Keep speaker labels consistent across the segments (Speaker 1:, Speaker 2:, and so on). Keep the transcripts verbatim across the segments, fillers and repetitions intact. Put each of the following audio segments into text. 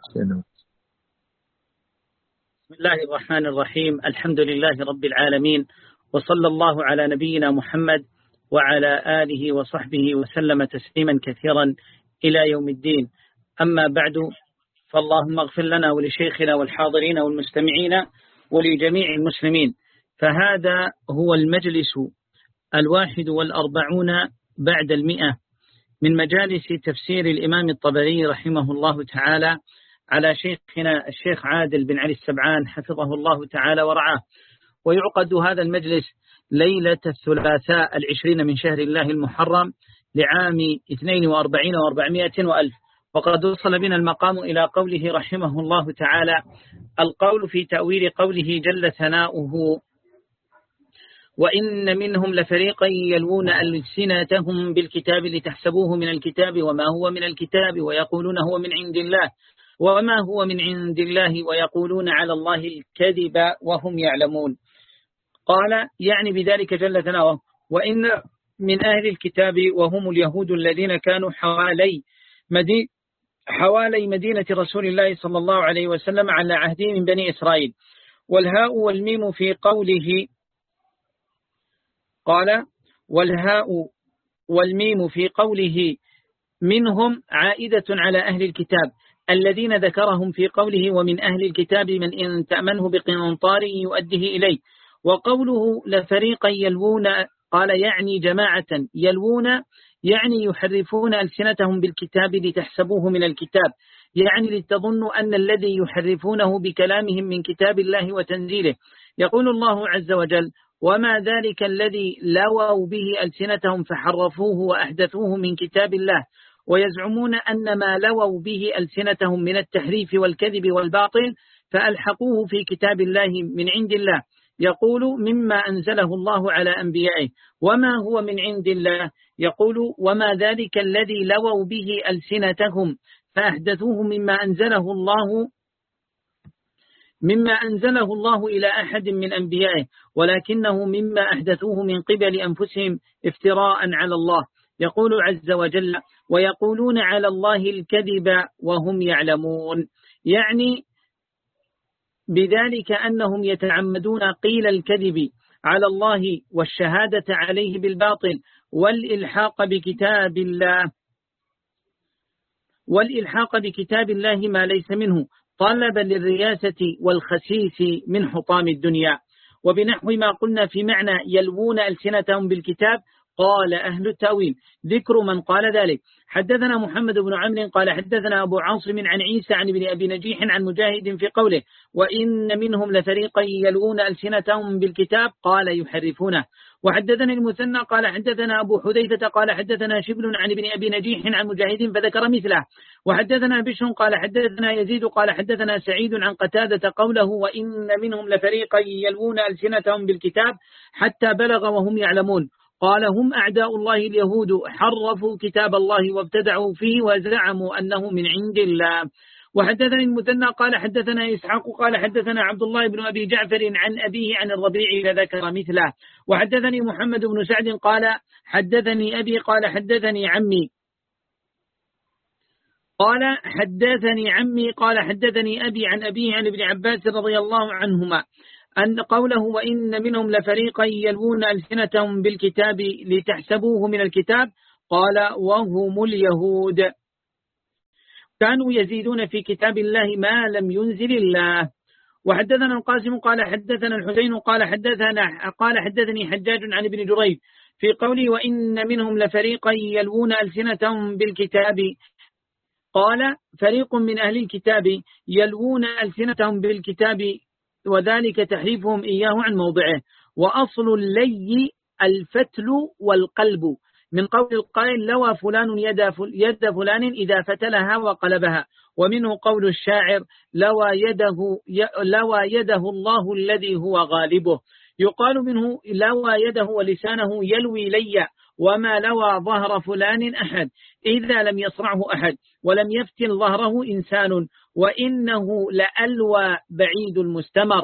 Speaker 1: بسم الله الرحمن الرحيم. الحمد لله رب العالمين، وصلى الله على نبينا محمد وعلى آله وصحبه وسلم تسليما كثيرا إلى يوم الدين. أما بعد، فاللهم اغفر لنا ولشيخنا والحاضرين والمستمعين ولجميع المسلمين. فهذا هو المجلس الواحد والأربعون بعد المئة من مجالس تفسير الإمام الطبري رحمه الله تعالى على شيخنا الشيخ عادل بن علي السبعان حفظه الله تعالى ورعاه. ويعقد هذا المجلس ليلة الثلاثاء العشرين من شهر الله المحرم لعام اثنين وأربعين وأربعمائة وألف. وقد وصل بنا المقام إلى قوله رحمه الله تعالى: القول في تأويل قوله جل ثناؤه: وإن منهم لفريقا يلوون ألسنتهم بالكتاب لتحسبوه من الكتاب وما هو من الكتاب ويقولون هو من عند الله وما هو من عند الله ويقولون على الله الكذب وهم يعلمون. قال يعني بذلك جل ثناؤه: وإن من أهل الكتاب وهم اليهود الذين كانوا حوالي مدينة حوالي مدينة رسول الله صلى الله عليه وسلم على عهده من بني إسرائيل. والهاء والميم في قوله قال والهاء والميم في قوله منهم عائدة على أهل الكتاب الذين ذكرهم في قوله ومن أهل الكتاب من إن تأمنه بقنطار يؤده إليه. وقوله لفريقا يلوون قال يعني جماعة يلوون يعني يحرفون ألسنتهم بالكتاب لتحسبوه من الكتاب، يعني لتظنوا أن الذي يحرفونه بكلامهم من كتاب الله وتنزيله. يقول الله عز وجل: وما ذلك الذي لووا به ألسنتهم فحرفوه وأحدثوه من كتاب الله، ويزعمون أن ما لووا به ألسنتهم من التحريف والكذب والباطل فألحقوه في كتاب الله من عند الله. يقول مما أنزله الله على أنبيائه. وما هو من عند الله؟ يقول وما ذلك الذي لووا به ألسنتهم فأحدثوه مما أنزله الله مما أنزله الله إلى أحد من أنبيائه، ولكنه مما أحدثوه من قبل أنفسهم افتراء على الله. يقول عز وجل: ويقولون على الله الكذب وهم يعلمون، يعني بذلك أنهم يتعمدون قيل الكذب على الله والشهادة عليه بالباطل والإلحاق بكتاب الله والإلحاق بكتاب الله ما ليس منه طلبا للرياسة والخسيس من حطام الدنيا. وبنحو ما قلنا في معنى يلوون ألسنتهم بالكتاب قال أهل التأويل ذكر من قال ذلك. حدثنا محمد بن عمرو قال حدثنا أبو عاصم عن عيسى عن ابن أبي نجيح عن مجاهد في قوله: وإن منهم لفريقا يلوون ألسنتهم بالكتاب قال يحرفونه. وحدثنا المثنى قال حدثنا أبو حذيفة قال حدثنا شبل عن ابن أبي نجيح عن مجاهد فذكر مثله. وحدثنا بشر قال حدثنا يزيد قال حدثنا سعيد عن قتادة قوله: وإن منهم لفريقا يلوون ألسنتهم بالكتاب حتى بلغ وهم يعلمون. قال هم أعداء الله اليهود حرفوا كتاب الله وابتدعوا فيه وزعموا أنه من عند الله. وحدثني المثنى قال حدثنا إسحاق قال حدثنا عبد الله بن أبي جعفر عن أبيه عن الربيع فذكر مثله. وحدثني محمد بن سعد قال حدثني أبي قال حدثني عمي قال حدثني عمي قال حدثني أبي عن أبيه عن ابن عباس رضي الله عنهما أن قوله: وإن منهم لفريقا يلوون ألسنتهم بالكتاب لتحسبوه من الكتاب قال وهم اليهود كانوا يزيدون في كتاب الله ما لم ينزل الله. وحدثنا القاسم قال حدثنا الحسين قال حدثنا قال حدثني حجاج عن ابن جريج في قوله: وإن منهم لفريقا يلوون ألسنتهم بالكتاب قال فريق من أهل الكتاب يلوون ألسنتهم بالكتاب وذلك تحريفهم إياه عن موضعه. وأصل اللي الفتل والقلب، من قول القائل: لوى فلان يد فلان إذا فتلها وقلبها. ومنه قول الشاعر: لوى يده, لوى يده الله الذي هو غالبه. يقال منه: لوى يده ولسانه يلوي لي وما لوى ظهر فلان أحد إذا لم يصرعه أحد ولم يفتن ظهره إنسان وإنه لألوى بعيد المستمر.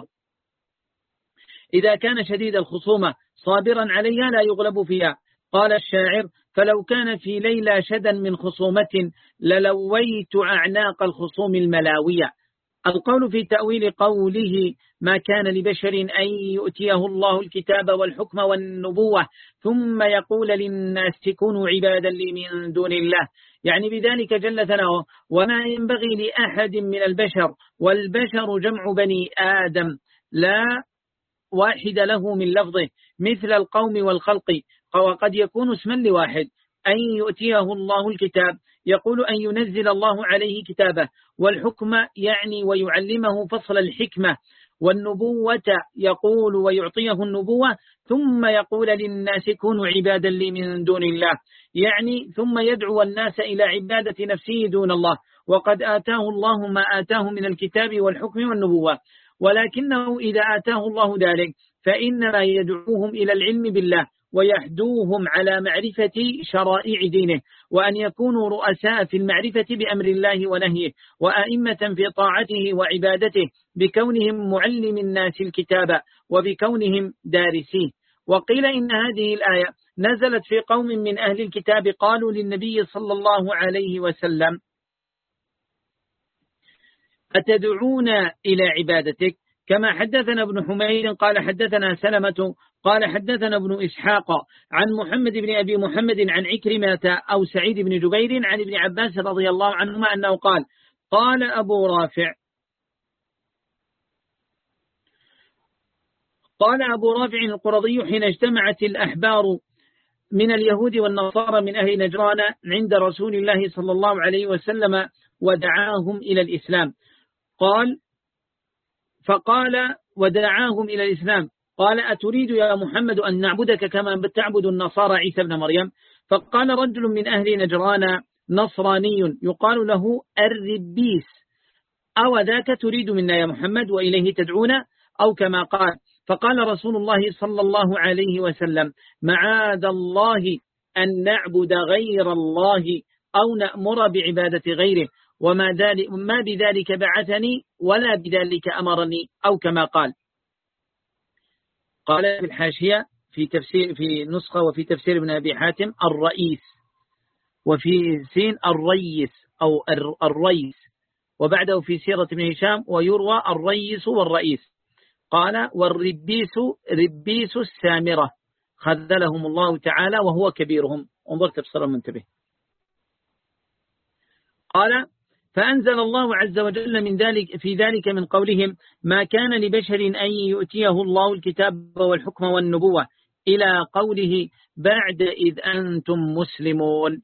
Speaker 1: إذا كان شديد الخصومة صابرا عليها لا يغلب فيها. قال الشاعر: فلو كان في ليلى شدا من خصومة للويت أعناق الخصوم الملاوية. القول في تأويل قوله ما كان لبشر أن يؤتيه الله الكتاب والحكم والنبوة ثم يقول للناس كونوا عبادا لي من دون الله، يعني بذلك جل ثناؤه وما ينبغي لأحد من البشر، والبشر جمع بني آدم لا واحد له من لفظه مثل القوم والخلق، وقد يكون اسما لواحد. أن يؤتيه الله الكتاب يقول أن ينزل الله عليه كتابه، والحكم يعني ويعلمه فصل الحكمة، والنبوة يقول ويعطيه النبوة ثم يقول للناس كونوا عبادا لي من دون الله، يعني ثم يدعو الناس إلى عبادة نفسه دون الله، وقد آتاه الله ما آتاه من الكتاب والحكم والنبوة. ولكنه إذا آتاه الله ذلك فإنما يدعوهم إلى العلم بالله ويحدوهم على معرفة شرائع دينه، وأن يكونوا رؤساء في المعرفة بأمر الله ونهيه، وأئمة في طاعته وعبادته بكونهم معلم الناس الكتاب وبكونهم دارسيه. وقيل إن هذه الآية نزلت في قوم من أهل الكتاب قالوا للنبي صلى الله عليه وسلم أتدعون إلى عبادتك، كما حدثنا ابن حميد قال حدثنا سلمة قال حدثنا ابن إسحاق عن محمد بن أبي محمد عن عكرمة أو سعيد بن جبير عن ابن عباس رضي الله عنهما أنه قال قال أبو رافع قال أبو رافع القرظي حين اجتمعت الأحبار من اليهود والنصارى من أهل نجران عند رسول الله صلى الله عليه وسلم ودعاهم إلى الإسلام، قال فقال ودعاهم إلى الإسلام قال أتريد يا محمد أن نعبدك كما تعبد النصارى عيسى بن مريم؟ فقال رجل من أهل نجران نصراني يقال له الربيس أو ذاك تريد منا يا محمد وإليه تدعونا؟ أو كما قال. فقال رسول الله صلى الله عليه وسلم معاذ الله أن نعبد غير الله أو نأمر بعبادة غيره، وما ذلك ما بذلك بعثني ولا بذلك أمرني، أو كما قال. قال في الحاشية في تفسير في نسخة وفي تفسير ابن أبي حاتم الرئيس، وفي سين الريس أو الريس، وبعده في سيرة ابن هشام ويروى الريس والرئيس. قال والربيس ربيس السامرة خذلهم الله تعالى وهو كبيرهم. انظر تفسير المنتبه. قال فأنزل الله عز وجل من ذلك في ذلك من قولهم ما كان لبشر أن يؤتيه الله الكتاب والحكم والنبوة إلى قوله بعد إذ أنتم مسلمون.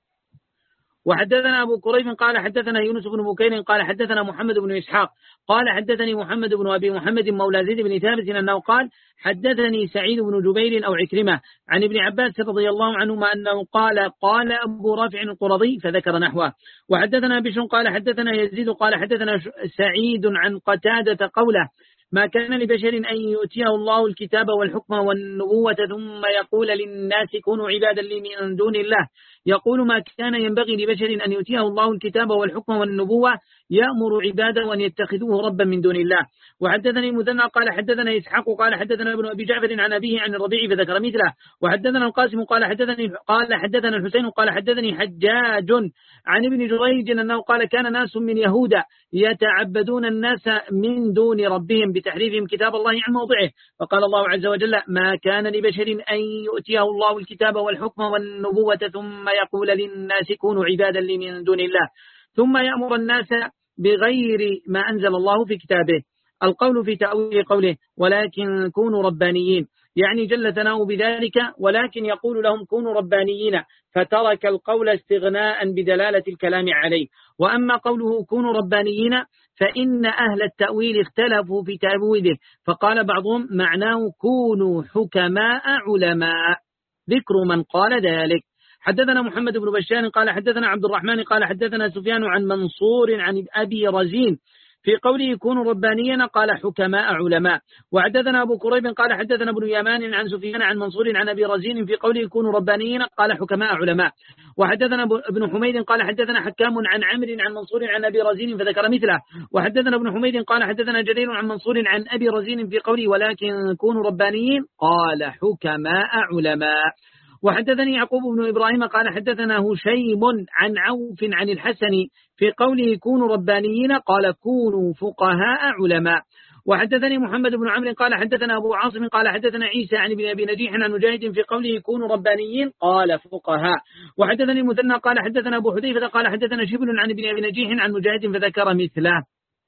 Speaker 1: وحدثنا أبو كريب قال حدثنا يونس بن بكير قال حدثنا محمد بن إسحاق قال حدثني محمد بن أبي محمد مولى زيد بن ثابت أنه قال حدثني سعيد بن جبير أو عكرمة عن ابن عباس رضي الله عنهما أنه قال قال أبو رافع القرظي فذكر نحوه. وحدثنا بشر قال حدثنا يزيد قال حدثنا سعيد عن قتادة قوله ما كان لبشر أن يؤتيه الله الكتاب والحكم والنبوة ثم يقول للناس كونوا عبادا لي من دون الله، يقول ما كان ينبغي لبشر أن يؤتيه الله الكتاب والحكم والنبوة يأمر عباده أن يتخذوه ربا من دون الله. وحدثني المثنى قال حدثنا إسحاق قال حدثنا ابن أبي جعفر عن أبيه عن الربيع فذكر مثله. وحدثنا القاسم قال حدثني قال حدثنا الحسين قال حدثني حجاج عن ابن جريج أنه قال كان ناس من يهودا يتعبدون الناس من دون ربهم بتحريفهم كتاب الله عن موضعه، فقال الله عز وجل ما كان لبشر أن يؤتيه الله الكتاب والحكم والنبوة ثم يقول للناس كونوا عبادا لي من دون الله ثم يأمر الناس بغير ما أنزل الله في كتابه. القول في تأويل قوله ولكن كونوا ربانيين، يعني جل ثناؤه بذلك ولكن يقول لهم كونوا ربانيين، فترك القول استغناء بدلالة الكلام عليه. وأما قوله كونوا ربانيين فإن أهل التأويل اختلفوا في تأويله، فقال بعضهم معناه كونوا حكماء علماء، ذكر من قال ذلك. حدثنا محمد بن بشار قال حدثنا عبد الرحمن قال حدثنا سفيان عن منصور عن أبي رزين في قوله كونوا ربانيين قال حكماء علماء. وحدثنا أبو كريب قال حدثنا ابن يمان عن سفيان عن منصور عن أبي رزين في قوله كونوا ربانيين قال حكماء علماء. وحدثنا ابن حميد قال حدثنا حكام عن عمرو عن منصور عن أبي رزين فذكر مثله. وحدثنا ابن حميد قال حدثنا جرير عن منصور عن أبي رزين في قوله ولكن كونوا ربانيين قال حكماء علماء. وحدثني يعقوب بن إبراهيم قال حدثنا هشيم عن عوف عن الحسن في قوله كونوا ربانيين قال كونوا فقهاء علماء. وحدثني محمد بن عمرو قال حدثنا أبو عاصم قال حدثنا عيسى عن ابن أبي نجيح عن مجاهد في قوله كونوا ربانيين قال فقهاء. وحدثني المثنى قال حدثنا أبو حذيفة قال حدثنا شبل عن ابن أبي نجيح عن مجاهد فذكر مثله.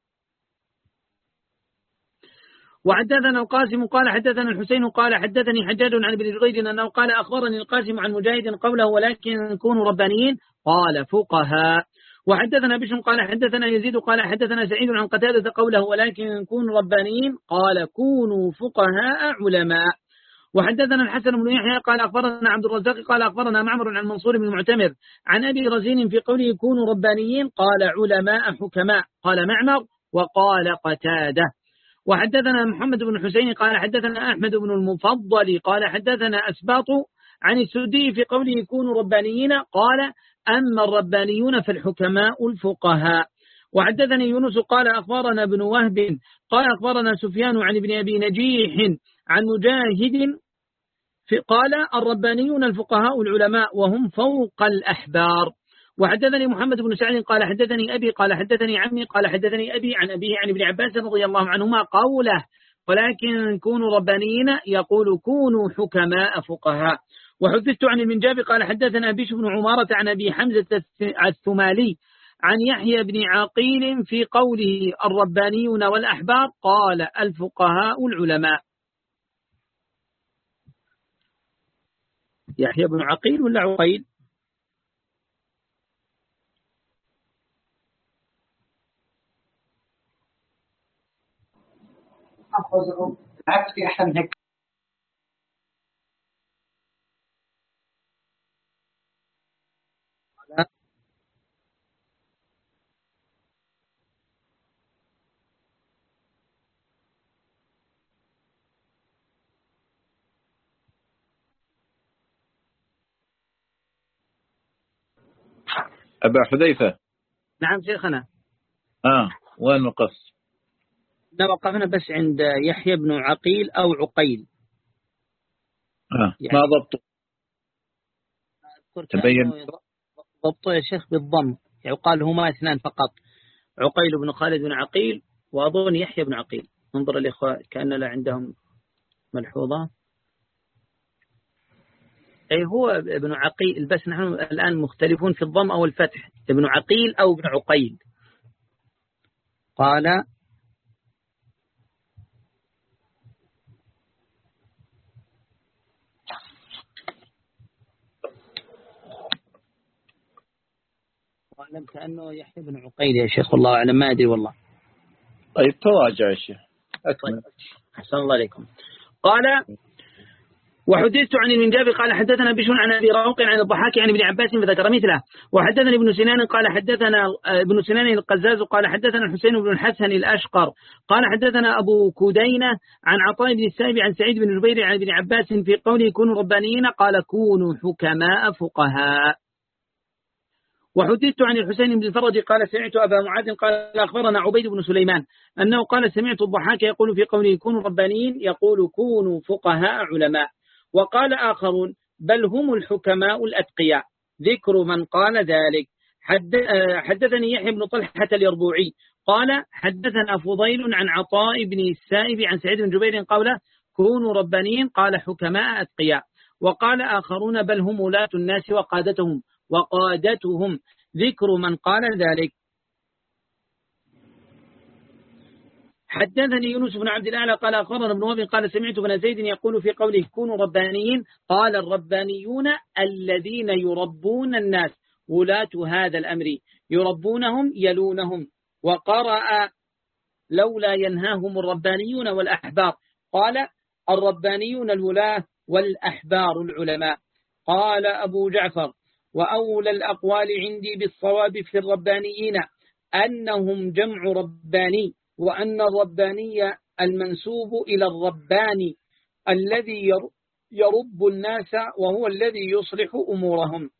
Speaker 1: وحدثنا القاسم قال حدثنا الحسين قال حدثني حجاج عن ابن جريج أنه قال أخبرني القاسم عن مجاهد قوله ولكن كونوا ربانيين قال فقهاء. وحدثنا بشر قال حدثنا يزيد قال حدثنا سعيد عن قتادة قوله ولكن كونوا ربانيين قال كونوا فقهاء علماء. وحدثنا الحسن بن يحيى قال أخبرنا عبد الرزاق قال أخبرنا معمر عن منصور بن المعتمر عن أبي رزين في قوله كونوا ربانيين قال علماء حكماء قال معمر وقال قتادة. وحدثنا محمد بن حسين قال حدثنا أحمد بن المفضل قال حدثنا أسباط عن السدي في قوله كونوا ربانيين قال أما الربانيون فالحكماء الفقهاء. وحدثني يونس قال أخبرنا ابن وهب قال أخبرنا سفيان عن ابن أبي نجيح عن مجاهد قال الربانيون الفقهاء العلماء وهم فوق الأحبار. وحدثني محمد بن سعد قال حدثني أبي قال حدثني عمي قال حدثني أبي عن أبيه عن ابن عباس رضي الله عنهما قوله ولكن كونوا ربانيين يقول كونوا حكماء فقهاء. وحدثت عن المنجاب قال حدثنا بشر بن عمارة عن أبي حمزة الثمالي عن يحيى بن عقيل في قوله الربانيون والأحبار قال الفقهاء العلماء. يحيى بن عقيل ولا عقيل؟
Speaker 2: عكس في أحد هيك.
Speaker 3: أبا حذيفة.
Speaker 1: نعم شيخنا.
Speaker 3: آه وين نقص؟
Speaker 1: وقفنا بس عند يحيى بن عقيل أو عقيل.
Speaker 3: آه يعني ما ضبطه؟
Speaker 1: تبين ضبطه يا شيخ بالضم يقال هما اثنان فقط عقيل بن خالد بن عقيل وأظن يحيى بن عقيل. انظر الإخوة كأن لا عندهم ملحوظة. أي هو ابن عقيل بس نحن الآن مختلفون في الضم أو الفتح ابن عقيل أو ابن عقيل. قال أعلم كأنه يحيى بن عقيل يا شيخ الله أعلم ما أدري والله.
Speaker 3: طيب تراجع يا شيخ أكمل.
Speaker 1: أحسن الله عليكم. قال وحدثت عن المنجاب قال حدثنا بشر عن أبي راوق عن الضحاك عن ابن عباس فذكر مثله. وحدثنا ابن سنان قال حدثنا ابن سنان القزاز قال حدثنا الحسين بن الحسن الأشقر قال حدثنا أبو كدينة عن عطاء بن السائب عن سعيد بن جبير عن ابن عباس في قوله كونوا ربانيين قال كونوا حكماء فقهاء. وحدثت عن الحسين بن الفرج قال سمعت أبا معاذ قال أخبرنا عبيد بن سليمان أنه قال سمعت الضحاك يقول في قوله كونوا ربانيين يقول كونوا فقهاء علماء. وقال آخرون بل هم الحكماء الأتقياء ذكر من قال ذلك. حد حدثني يحيى بن طلحة اليربوعي قال حدثنا فضيل عن عطاء بن السائب عن سعيد بن جبير قوله كونوا ربانيين قال حكماء أتقياء. وقال آخرون بل هم ولاة الناس وقادتهم وقادتهم ذكر من قال ذلك. حدثني يونس بن عبد الأعلى قال أخبرنا ابن وهب قال سمعت بن زيد يقول في قوله كونوا ربانيين قال الربانيون الذين يربون الناس ولاة هذا الأمر يربونهم يلونهم. وقرأ لولا ينهاهم الربانيون والأحبار قال الربانيون الولاة والأحبار العلماء. قال أبو جعفر وأولى الأقوال عندي بالصواب في الربانيين أنهم جمع رباني وأن الرباني المنسوب إلى الرباني الذي يرب الناس وهو الذي يصلح أمورهم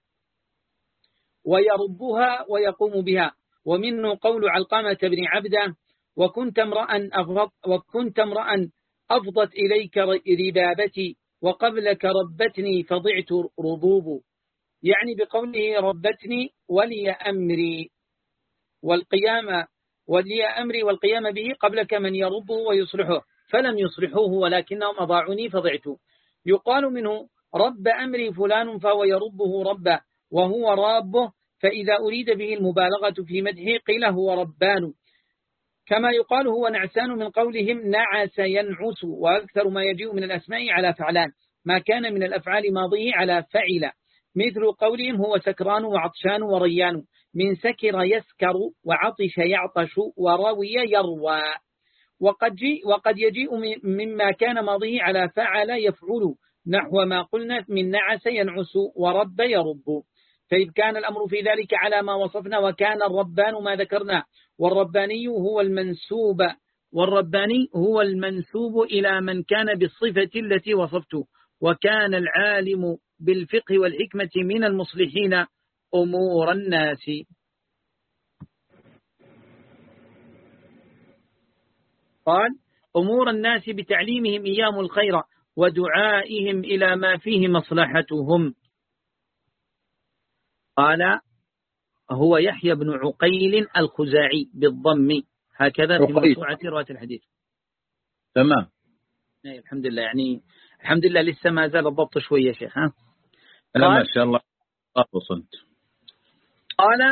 Speaker 1: ويربها ويقوم بها. ومنه قول علقمة بن عبده وكنت امرأ أفضت, وكنت امرأ أفضت إليك ربابتي وقبلك ربتني فضعت ربوب، يعني بقوله ربتني ولي أمري والقيام ولي أمري والقيام به قبلك من يربه ويصلحه، فلم يصلحوه ولكنهم أضاعوني فضعت. يقال منه رب أمري فلان فهو يربه ربا وهو رابه، فإذا أريد به المبالغة في مدحه قيل هو ربان، كما يقال هو نعسان من قولهم نعس ينعس، وأكثر ما يجيء من الأسماء على فعلان ما كان من الأفعال ماضيه على فعل، مثل قولهم هو سكران وعطشان وريان، من سكر يسكر وعطش يعطش وروي يروى. وقد, جي وقد يجيء مما كان ماضيه على فعل يفعل، نحو ما قلنا من نعس ينعس ورب يرب. فإذ كان الأمر في ذلك على ما وصفنا، وكان الربان ما ذكرنا، والرباني هو المنسوب والرباني هو المنسوب إلى من كان بالصفة التي وصفته، وكان العالم بالفقه والحكمة من المصلحين أمور الناس. قال أمور الناس بتعليمهم إياهم الخير ودعائهم إلى ما فيه مصلحتهم. قال هو يحيى بن عقيل الخزاعي بالضم، هكذا في موسوعة رواية الحديث.
Speaker 3: تمام.
Speaker 1: الحمد لله، يعني الحمد لله لسه ما زال الضبط شوية شيخ. ها
Speaker 3: ما شاء الله وصلت.
Speaker 1: قال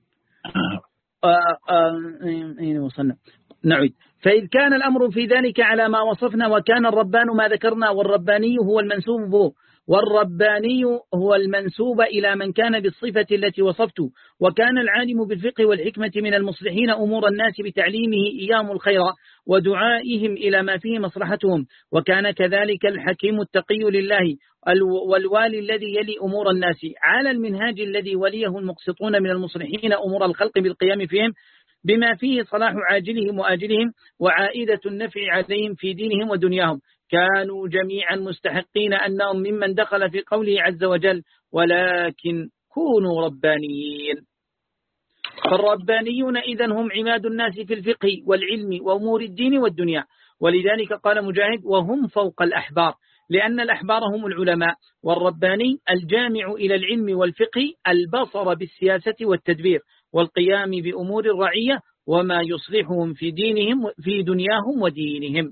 Speaker 1: أين وصلنا؟ نعيد. فإذ كان الأمر في ذلك على ما وصفنا، وكان الربان ما ذكرنا، والرباني هو المنسوب به والرباني هو المنسوب إلى من كان بالصفة التي وصفته، وكان العالم بالفقه والحكمة من المصلحين أمور الناس بتعليمه إياهم الخير ودعائهم إلى ما فيه مصلحتهم، وكان كذلك الحكيم التقي لله والوالي الذي يلي أمور الناس على المنهاج الذي وليه المقسطون من المصلحين أمور الخلق بالقيام فيهم بما فيه صلاح عاجلهم وآجلهم وعائدة النفع عليهم في دينهم ودنياهم. كانوا جميعا مستحقين أنهم ممن دخل في قوله عز وجل ولكن كونوا ربانيين. فالربانيون إذن هم عماد الناس في الفقه والعلم وأمور الدين والدنيا، ولذلك قال مجاهد وهم فوق الأحبار، لأن الأحبار هم العلماء، والرباني الجامع إلى العلم والفقه البصر بالسياسة والتدبير والقيام بأمور الرعية وما يصلحهم في دينهم في دنياهم ودينهم.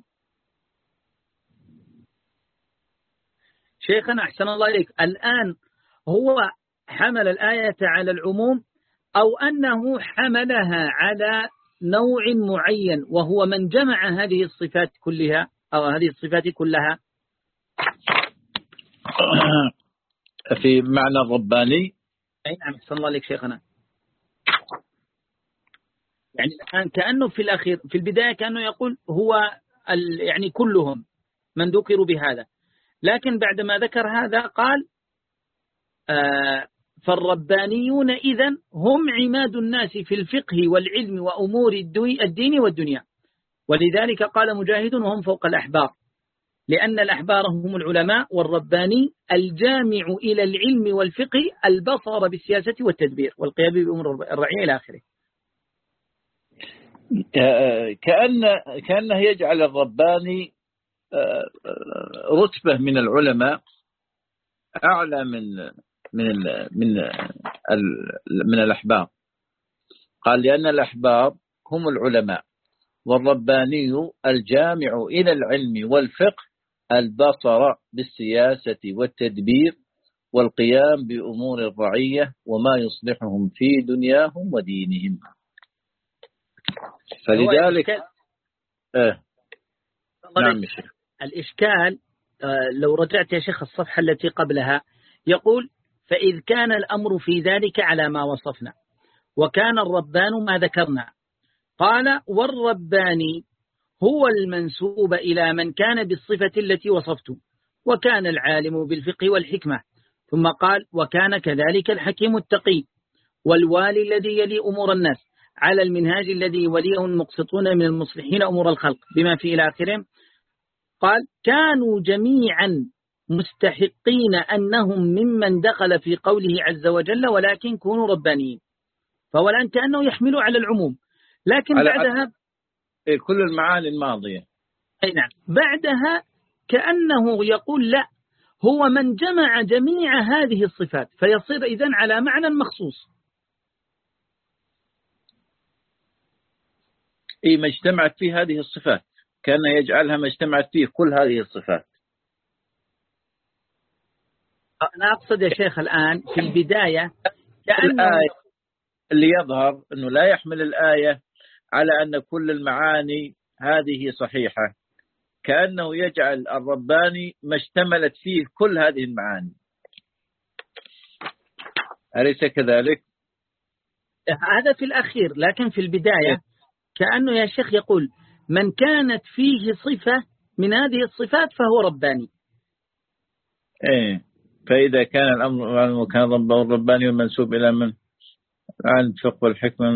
Speaker 1: شيخنا أحسن الله إليك، الآن هو حمل الآية على العموم أو أنه حملها على نوع معين وهو من جمع هذه الصفات كلها أو هذه الصفات كلها؟
Speaker 3: في معنى الرباني.
Speaker 1: أي نعم أحسن الله إليك شيخنا. يعني الآن كأنه في الأخير في البداية كأنه يقول هو يعني كلهم من ذكروا بهذا، لكن بعدما ذكر هذا قال آه فالربانيون إذن هم عماد الناس في الفقه والعلم وأمور الدين والدنيا، ولذلك قال مجاهد وهم فوق الأحبار، لأن الأحبار هم العلماء، والرباني الجامع إلى العلم والفقه البصر بالسياسة والتدبير والقيام بأمور الرعية إلى آخره.
Speaker 3: كأن كأنه يجعل الرباني رتبة من العلماء أعلى من من من من الأحبار. قال لأن الأحبار هم العلماء، والرباني الجامع إلى العلم والفقه البصر بالسياسة والتدبير والقيام بأمور الرعية وما يصلحهم في دنياهم ودينهم. فلذلك آه. نعم شيخ.
Speaker 1: الإشكال آه لو رجعت يا شيخ الصفحة التي قبلها يقول فإذ كان الأمر في ذلك على ما وصفنا وكان الربان ما ذكرنا، قال والرباني هو المنسوب إلى من كان بالصفة التي وصفته، وكان العالم بالفقه والحكمة، ثم قال وكان كذلك الحكيم التقي والوالي الذي يلي أمور الناس على المنهاج الذي وليه المقسطون من المصلحين أمور الخلق بما في إلى آخره. قال كانوا جميعا مستحقين أنهم ممن دخل في قوله عز وجل ولكن كونوا ربانيين، فهو الآن كأنه يحمل على العموم، لكن بعدها
Speaker 3: كل المعاني الماضية.
Speaker 1: أي نعم، بعدها كأنه يقول لا، هو من جمع جميع هذه الصفات، فيصير إذن على معنى مخصوص.
Speaker 3: إيه ما اجتمعت فيه هذه الصفات، كان يجعلها ما اجتمعت فيه كل هذه الصفات.
Speaker 1: أنا أقصد يا شيخ الآن في البداية كأنه
Speaker 3: الآية اللي يظهر أنه لا يحمل الآية على أن كل المعاني هذه صحيحة، كأنه يجعل الرباني ما اشتملت فيه كل هذه المعاني، أليس كذلك؟
Speaker 1: هذا في الأخير، لكن في البداية كأنه يا شيخ يقول من كانت فيه صفة من هذه الصفات فهو رباني.
Speaker 3: إيه، فإذا كان الأمر كان ربه الرباني والمنسوب إلى من؟ عن الفقه والحكمة.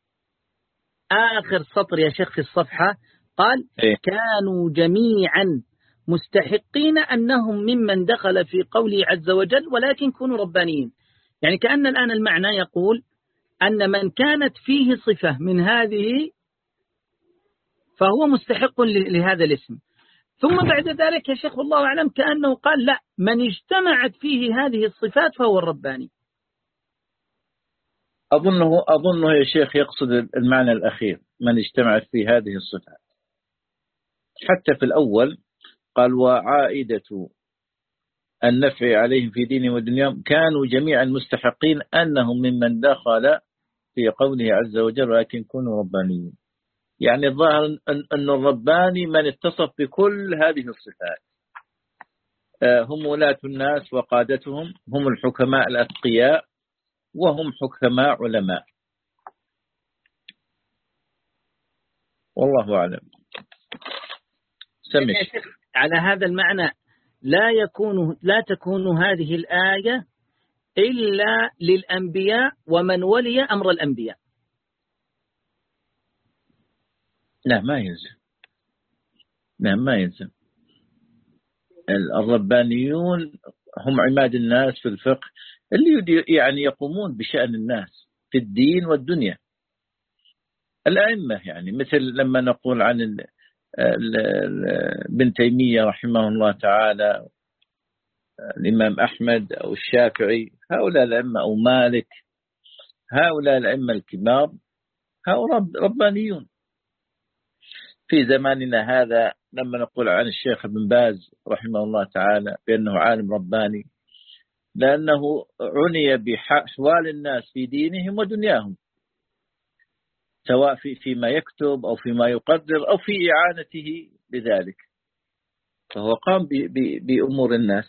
Speaker 1: آخر سطر يا شيخ في الصفحة قال
Speaker 3: إيه؟
Speaker 1: كانوا جميعا مستحقين أنهم ممن دخل في قوله عز وجل ولكن كونوا ربانيين. يعني كأن الآن المعنى يقول أن من كانت فيه صفة من هذه فهو مستحق لهذا الاسم. ثم بعد ذلك يا شيخ والله أعلم كأنه قال لا، من اجتمعت فيه هذه الصفات فهو الرباني.
Speaker 3: أظنه أظنه يا شيخ يقصد المعنى الأخير، من اجتمعت فيه هذه الصفات. حتى في الأول قال وعائدة النفع عليهم في دينهم ودنياهم كانوا جميعا مستحقين أنهم ممن دخل في قوله عز وجل ولكن كونوا ربانيين. يعني الظاهر أن الرباني من اتصف بكل هذه الصفات، هم ولاة الناس وقادتهم، هم الحكماء الأتقياء، وهم حكماء علماء. والله أعلم. سمش.
Speaker 1: على هذا المعنى لا يكون لا تكون هذه الآية إلا للأنبياء ومن ولي أمر الأنبياء.
Speaker 3: لا ما يلزم، لا ما يلزم. الربانيون هم عماد الناس في الفقه اللي يعني يقومون بشأن الناس في الدين والدنيا. الأئمة يعني مثل لما نقول عن ابن تيمية رحمه الله تعالى، الإمام أحمد أو الشافعي، هؤلاء الأئمة أو مالك، هؤلاء الأئمة الكبار هؤلاء ربانيون. في زماننا هذا لما نقول عن الشيخ ابن باز رحمه الله تعالى بأنه عالم رباني، لأنه عني بأحوال الناس في دينهم ودنياهم، سواء في فيما يكتب أو فيما يقدر أو في إعانته بذلك، فهو قام بأمور الناس.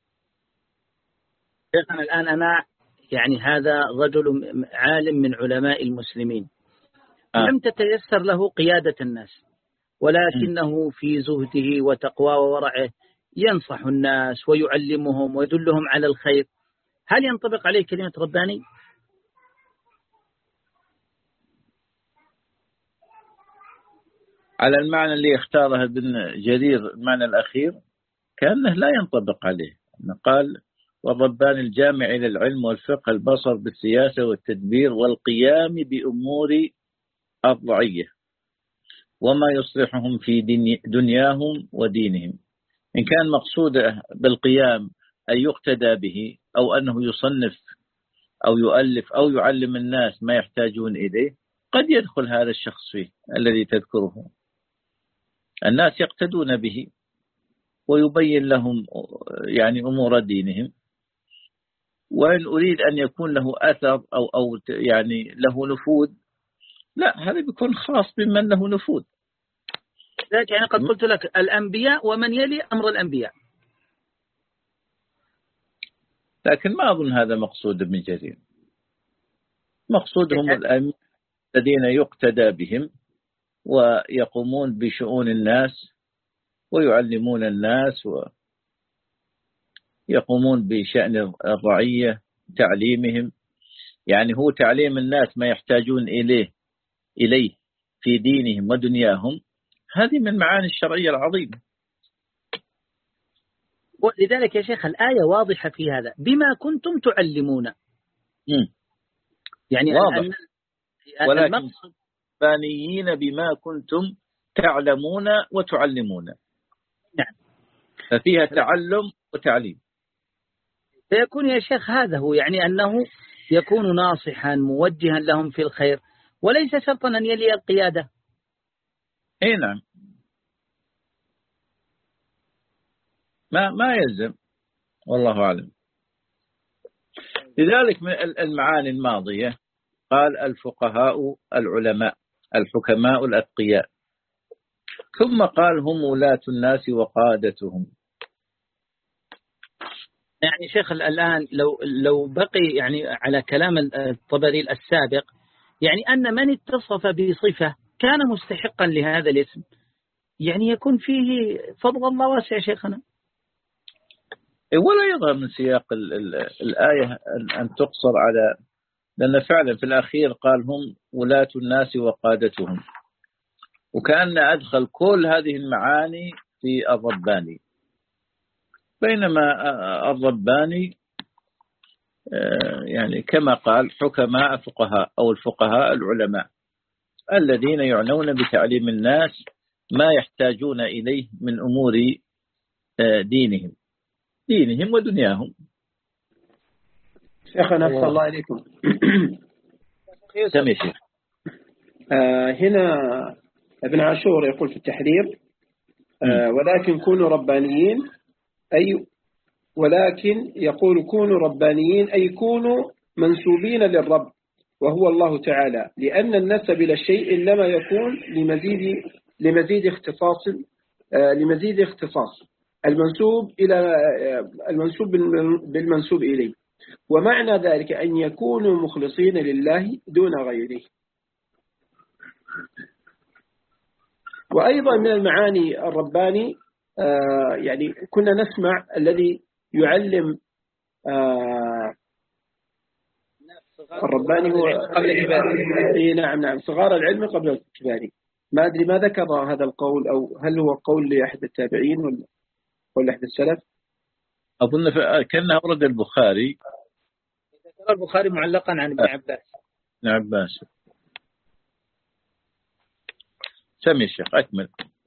Speaker 1: الآن أنا يعني هذا رجل عالم من علماء المسلمين، آه. لم تتيسر له قيادة الناس، ولكنه في زهده وتقوى وورعه ينصح الناس ويعلمهم ويدلهم على الخير. هل ينطبق عليه كلمة رباني؟
Speaker 3: على المعنى اللي اختاره ابن جرير، المعنى الأخير كأنه لا ينطبق عليه. قال والرباني الجامع إلى العلم والفقه البصر بالسياسة والتدبير والقيام بأمور الرعية وما يصلحهم في دنياهم ودينهم. إن كان مقصوده بالقيام أن يقتدى به أو أنه يصنف أو يؤلف أو يعلم الناس ما يحتاجون إليه، قد يدخل هذا الشخص فيه الذي تذكره. الناس يقتدون به ويبين لهم يعني أمور دينهم، وإن أريد أن يكون له أثر أو أو يعني له نفوذ، لا، هذا بيكون خاص بمن له نفوذ.
Speaker 1: ذلك يعني قد قلت لك الأنبياء ومن يلي أمر الأنبياء،
Speaker 3: لكن ما أظن هذا مقصود ابن جرير. مقصودهم الأئمة الذين يقتدى بهم ويقومون بشؤون الناس ويعلمون الناس ويقومون بشأن الرعية، تعليمهم. يعني هو تعليم الناس ما يحتاجون إليه إليه في دينهم ودنياهم، هذه من معاني الشرعية العظيمة.
Speaker 1: ولذلك يا شيخ الآية واضحة في هذا، بما كنتم تعلمون.
Speaker 3: م.
Speaker 1: يعني
Speaker 3: واضح.
Speaker 1: أن
Speaker 3: ولكن ربانيين بما كنتم تعلمون وتعلمون.
Speaker 1: نعم.
Speaker 3: ففيها تعلم وتعليم.
Speaker 1: فيكون يا شيخ هذا هو، يعني أنه يكون ناصحا موجها لهم في الخير، وليس شرطا أن يلي القيادة.
Speaker 3: اي نعم، ما ما يلزم، والله أعلم. لذلك من المعاني الماضية قال الفقهاء العلماء الحكماء الأتقياء، ثم قال هم ولاة الناس وقادتهم.
Speaker 1: يعني شيخ الآن لو لو بقي يعني على كلام الطبري السابق، يعني أن من اتصف بصفة كان مستحقا لهذا الاسم، يعني يكون فيه فضل الله واسع شيخنا.
Speaker 3: ولا يظهر من سياق ال ال الآية أن تقصر على، لأن فعلا في الأخير قال هم ولاة الناس وقادتهم، وكأن أدخل كل هذه المعاني في الرباني، بينما الرباني يعني كما قال حكماء فقهاء أو الفقهاء العلماء الذين يعنون بتعليم الناس ما يحتاجون إليه من أمور دينهم دينهم ودنياهم.
Speaker 4: شيخنا أحسن الله عليكم.
Speaker 3: سمي شيخ.
Speaker 4: آه هنا ابن عاشور يقول في التحرير آه ولكن كونوا ربانيين، أي ولكن يقول كونوا ربانيين أي كونوا منسوبين للرب وهو الله تعالى، لأن النسب إلى الشيء إنما يكون لمزيد لمزيد اختصاص آه لمزيد اختصاص المنسوب إلى المنسوب بالمنسوب إليه، ومعنى ذلك أن يكونوا مخلصين لله دون غيره. وأيضا من المعاني الرباني آه يعني كنا نسمع الذي يعلم آه الرباني هو
Speaker 1: قبل الكبار.
Speaker 4: إيه نعم نعم صغار العلم قبل الكبار. ما أدري ما ذكر هذا القول، أو هل هو قول لأحد التابعين ولا قول أحد السلف؟
Speaker 3: أظن كأنه ورد البخاري.
Speaker 1: ذكر البخاري معلقا عن ابن عباس.
Speaker 3: ابن عباس. سمي الشيخ أكمل.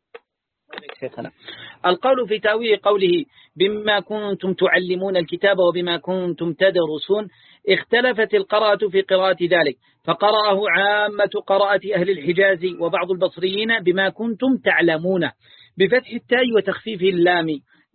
Speaker 1: شيخنا القول في تأويل قوله بما كنتم تعلمون الكتاب وبما كنتم تدرسون، اختلفت القراءة في قراءة ذلك، فقرأه عامة قراءة أهل الحجاز وبعض البصريين بما كنتم تعلمون بفتح التاء وتخفيف اللام،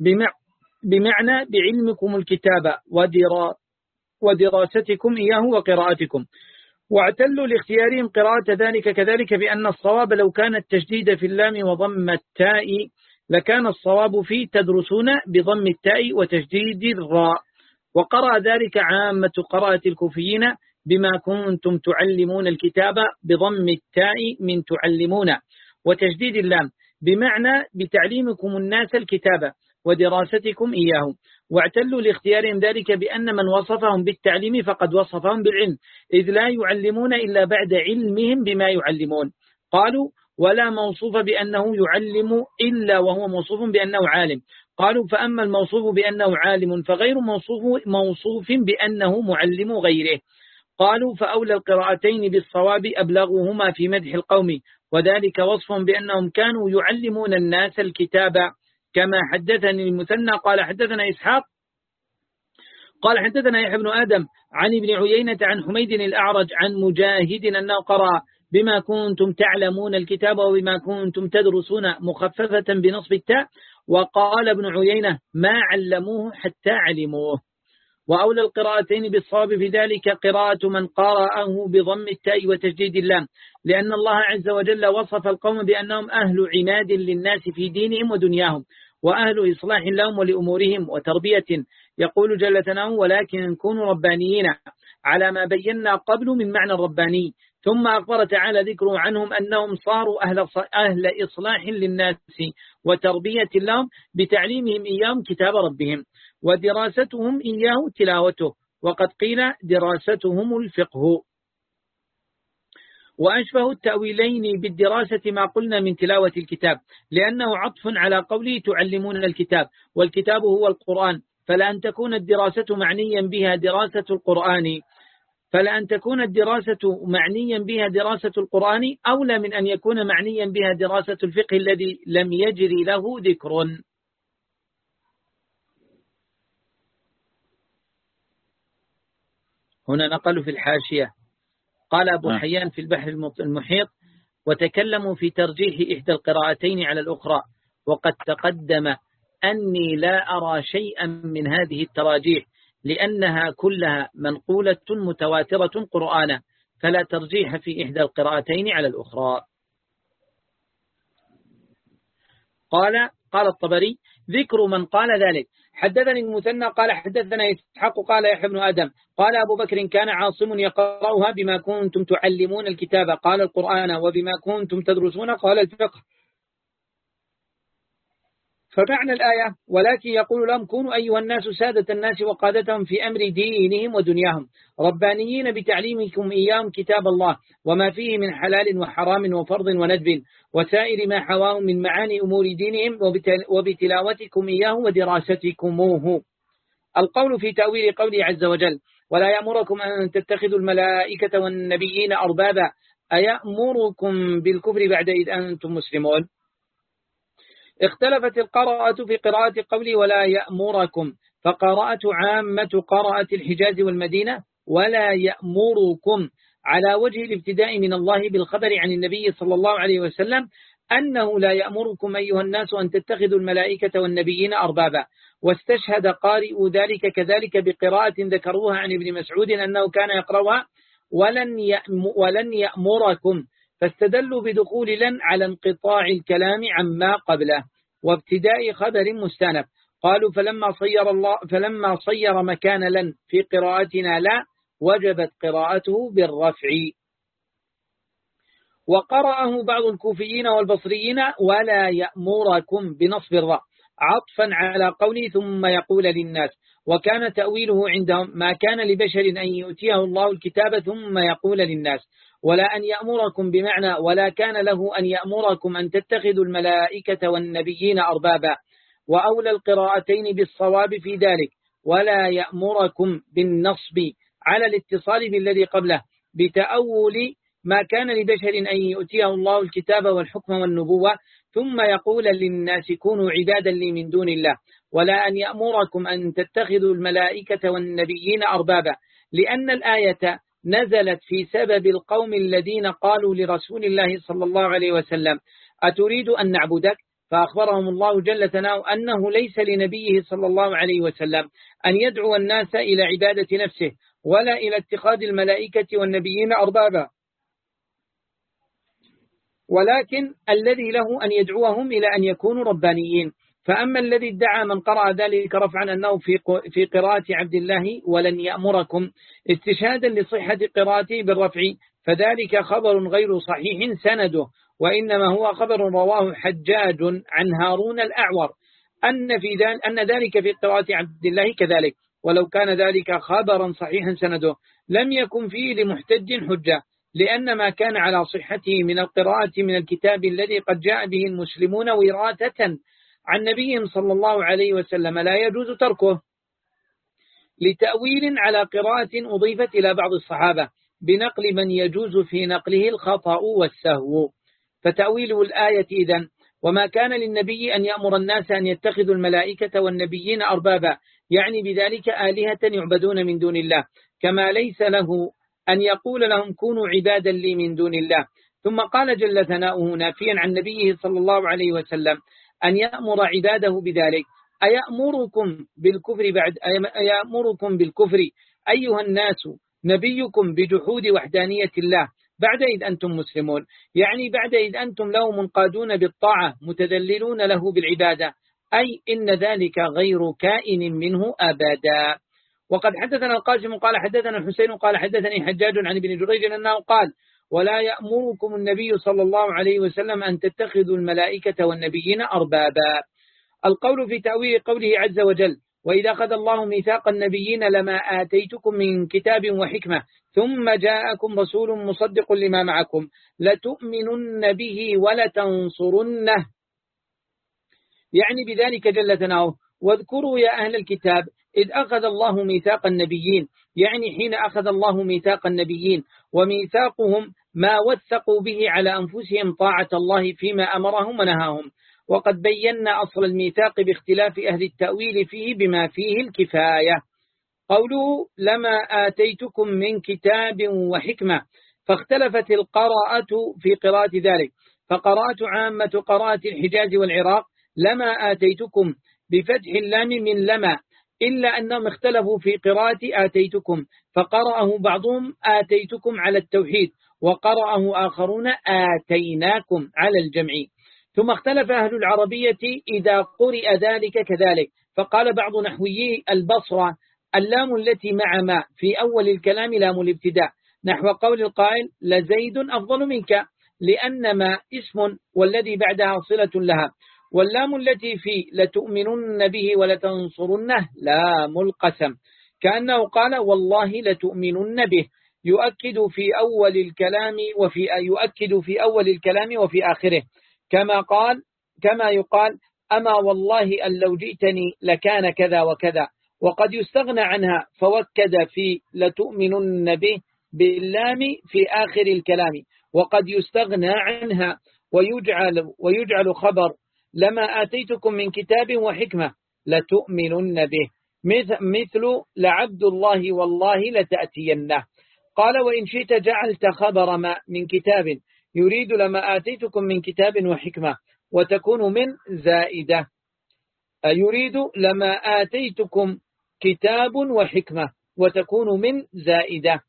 Speaker 1: بمعنى بعلمكم الكتاب ودرا ودراستكم إياه وقراءتكم. واعتلوا لاختيارهم قراءة ذلك كذلك بأن الصواب لو كان التشديد في اللام وضم التاء لكان الصواب في تدرسون بضم التاء وتشديد الراء. وقرأ ذلك عامة قراءة الكوفيين بما كنتم تعلمون الكتاب بضم التاء من تعلمون وتشديد اللام، بمعنى بتعليمكم الناس الكتاب ودراستكم إياه. واعتلوا لاختيارهم ذلك بأن من وصفهم بالتعليم فقد وصفهم بالعلم، إذ لا يعلمون إلا بعد علمهم بما يعلمون. قالوا ولا موصوف بأنه يعلم إلا وهو موصوف بأنه عالم. قالوا فأما الموصوف بأنه عالم فغير موصوف, موصوف بأنه معلم غيره. قالوا فأولى القراءتين بالصواب أبلغهما في مدح القوم، وذلك وصف بأنهم كانوا يعلمون الناس الكتاب، كما حدثني المثنى قال حدثنا إسحاق قال حدثنا يحيى بن آدم عن ابن عيينة عن حميد الأعرج عن مجاهد أنه قرأ بما كنتم تعلمون الكتاب وبما كنتم تدرسون مخففة بنصب التاء. وقال ابن عيينة ما علموه حتى علموه. وأولى القراءتين بالصواب في ذلك قراءة من قرأه بضم التاء وتشديد اللام، لأن الله عز وجل وصف القوم بأنهم أهل عناد للناس في دينهم ودنياهم، وأهل إصلاح لهم ولأمورهم وتربية. يقول جل ثناؤه ولكن كونوا ربانيين على ما بينا قبل من معنى الرباني. ثم أخبر تعالى ذكره عنهم أنهم صاروا أهل, أهل إصلاح للناس وتربية لهم بتعليمهم إياهم كتاب ربهم ودراستهم إياه تلاوته، وقد قيل دراستهم الفقه. وأشبه التأويلين بالدراسة ما قلنا من تلاوة الكتاب، لأنه عطف على قوله تعلمون الكتاب، والكتاب هو القرآن، فلأن تكون الدراسة معنيا بها دراسة القرآن فلأن تكون الدراسة معنيا بها دراسة القرآن أولى من أن يكون معنيا بها دراسة الفقه الذي لم يجري له ذكر. هنا نقلوا في الحاشية. قال أبو
Speaker 3: آه.
Speaker 1: حيان في البحر المحيط: وتكلموا في ترجيح إحدى القراءتين على الأخرى، وقد تقدم أني لا أرى شيئا من هذه التراجيح لأنها كلها منقولة متواترة قرآنا، فلا ترجيح في إحدى القراءتين على الأخرى. قال قال الطبري: ذكر من قال ذلك. حدثني المثنى قال حدثنا إسحاق قال يحيى بن آدم قال أبو بكر: كان عاصم يقرأها بما كنتم تعلمون الكتاب قال القرآن، وبما كنتم تدرسون قال الفقه. فمعنى الآية: ولكن يقول لهم كونوا أيها الناس سادة الناس وقادتهم في أمر دينهم ودنياهم، ربانيين بتعليمكم إياهم كتاب الله وما فيه من حلال وحرام وفرض وندب وسائر ما حواه من معاني أمور دينهم، وبتلاوتكم إياه ودراستكموه. القول في تأويل قوله عز وجل: ولا يأمركم أن تتخذوا الملائكة والنبيين أربابا، أيأمركم بالكفر بعد إذ أنتم مسلمون؟ اختلفت القراءة في قراءة قولي ولا يأمركم، فقراءة عامة قراءة الحجاز والمدينة ولا يأمركم على وجه الابتداء من الله بالخبر عن النبي صلى الله عليه وسلم أنه لا يأمركم أيها الناس أن تتخذوا الملائكة والنبيين أربابا. واستشهد قارئ ذلك كذلك بقراءة ذكروها عن ابن مسعود أنه كان يقرأها ولن ولن يأمركم، فاستدلوا بدخول لن على انقطاع الكلام عما قبله وابتداء خبر مستأنف. قالوا فلما صير الله فلما صير مكان لن في قراءتنا لا وجبت قراءته بالرفع. وقرأه بعض الكوفيين والبصريين ولا يأمركم بنصب الراء عطفا على قوله ثم يقول للناس، وكان تأويله عندهم ما كان لبشر أن يؤتيه الله الكتاب ثم يقول للناس، ولا أن يأمركم بمعنى ولا كان له أن يأمركم أن تتخذوا الملائكة والنبيين أربابا. وأولى القراءتين بالصواب في ذلك ولا يأمركم بالنصب على الاتصال بالذي قبله بتأول ما كان لبشر أن يؤتيه الله الكتاب والحكم والنبوة ثم يقول للناس كونوا عبادا لي من دون الله، ولا أن يأمركم أن تتخذوا الملائكة والنبيين أربابا، لأن الآية نزلت في سبب القوم الذين قالوا لرسول الله صلى الله عليه وسلم أتريد أن نعبدك؟ فأخبرهم الله جل ثناؤه أنه ليس لنبيه صلى الله عليه وسلم أن يدعو الناس إلى عبادة نفسه ولا إلى اتخاذ الملائكة والنبيين أربابا، ولكن الذي له أن يدعوهم إلى أن يكونوا ربانيين. فأما الذي ادعى من قرأ ذلك رفعا أنه في في قراءة عبد الله ولن يأمركم استشهادا لصحة قراءته بالرفع، فذلك خبر غير صحيح سنده، وإنما هو خبر رواه حجاج عن هارون الأعور أن في ذلك أن ذلك في قراءة عبد الله كذلك، ولو كان ذلك خبرا صحيحا سنده لم يكن فيه لمحتج حجة، لأن ما كان على صحته من القراءة من الكتاب الذي قد جاء به المسلمون وراثة عن نبيهم صلى الله عليه وسلم لا يجوز تركه لتأويل على قراءة أضيفت إلى بعض الصحابة بنقل من يجوز في نقله الخطأ والسهو. فتأويل الآية إذن وما كان للنبي أن يأمر الناس أن يتخذوا الملائكة والنبيين أربابا، يعني بذلك آلهة يعبدون من دون الله، كما ليس له أن يقول لهم كونوا عبادا لي من دون الله. ثم قال جل ثناؤه نافيا عن نبيه صلى الله عليه وسلم أن يأمر عباده بذلك: أيأمركم بالكفر بعد أيأمركم بالكفر أيها الناس نبيكم بجحود وحدانية الله بعد إذ أنتم مسلمون، يعني بعد إذ أنتم له منقادون بالطاعة متذللون له بالعبادة، أي إن ذلك غير كائن منه أبدا. وقد حدثنا القاسم قال حدثنا الحسين قال حدثني حجاج عن ابن جريج أنه قال: ولا يأمركم النبي صلى الله عليه وسلم أن تتخذوا الملائكة والنبيين أربابا. القول في تأويل قوله عز وجل: وإذا أخذ الله ميثاق النبيين لما آتيتكم من كتاب وحكمة ثم جاءكم رسول مصدق لما معكم لتؤمنن به ولتنصرنه، يعني بذلك جل ثناؤه واذكروا يا أهل الكتاب إذ أخذ الله ميثاق النبيين، يعني حين أخذ الله ميثاق النبيين، وميثاقهم ما وثقوا به على أنفسهم طاعة الله فيما أمرهم ونهاهم. وقد بينا أصل الميثاق باختلاف أهل التأويل فيه بما فيه الكفاية. قوله لما آتيتكم من كتاب وحكمة، فاختلفت القراءة في قراءة ذلك، فقراءة عامة قراءة الحجاز والعراق لما آتيتكم بفتح اللام من لما، إلا أنهم اختلفوا في قراءة آتيتكم، فقرأه بعضهم آتيتكم على التوحيد، وقرأه آخرون آتيناكم على الجمع. ثم اختلف أهل العربية إذا قرئ ذلك كذلك، فقال بعض نحويي البصرة اللام التي مع ما في أول الكلام لام الابتداء، نحو قول القائل لزيد أفضل منك، لأن ما اسم والذي بعدها صلة لها، واللام التي في لتؤمنن به ولتنصرنه لام القسم، كأنه قال والله لتؤمنن به، يؤكد في أول الكلام وفي يؤكد في أول الكلام وفي آخره، كما قال كما يقال أما والله أن لو جئتني لكان كذا وكذا، وقد يستغنى عنها فوكد في لتؤمنن به باللام في آخر الكلام، وقد يستغنى عنها ويجعل ويجعل خبر لما آتيتكم من كتاب وحكمة لتؤمنن به، مثل لعبد الله والله لتأتينه. قال وإن شئت جعلت خبر ما من كتاب يريد لما آتيتكم من كتاب وحكمة، وتكون من زائدة، يريد لما آتيتكم كتاب وحكمة وتكون من زائدة.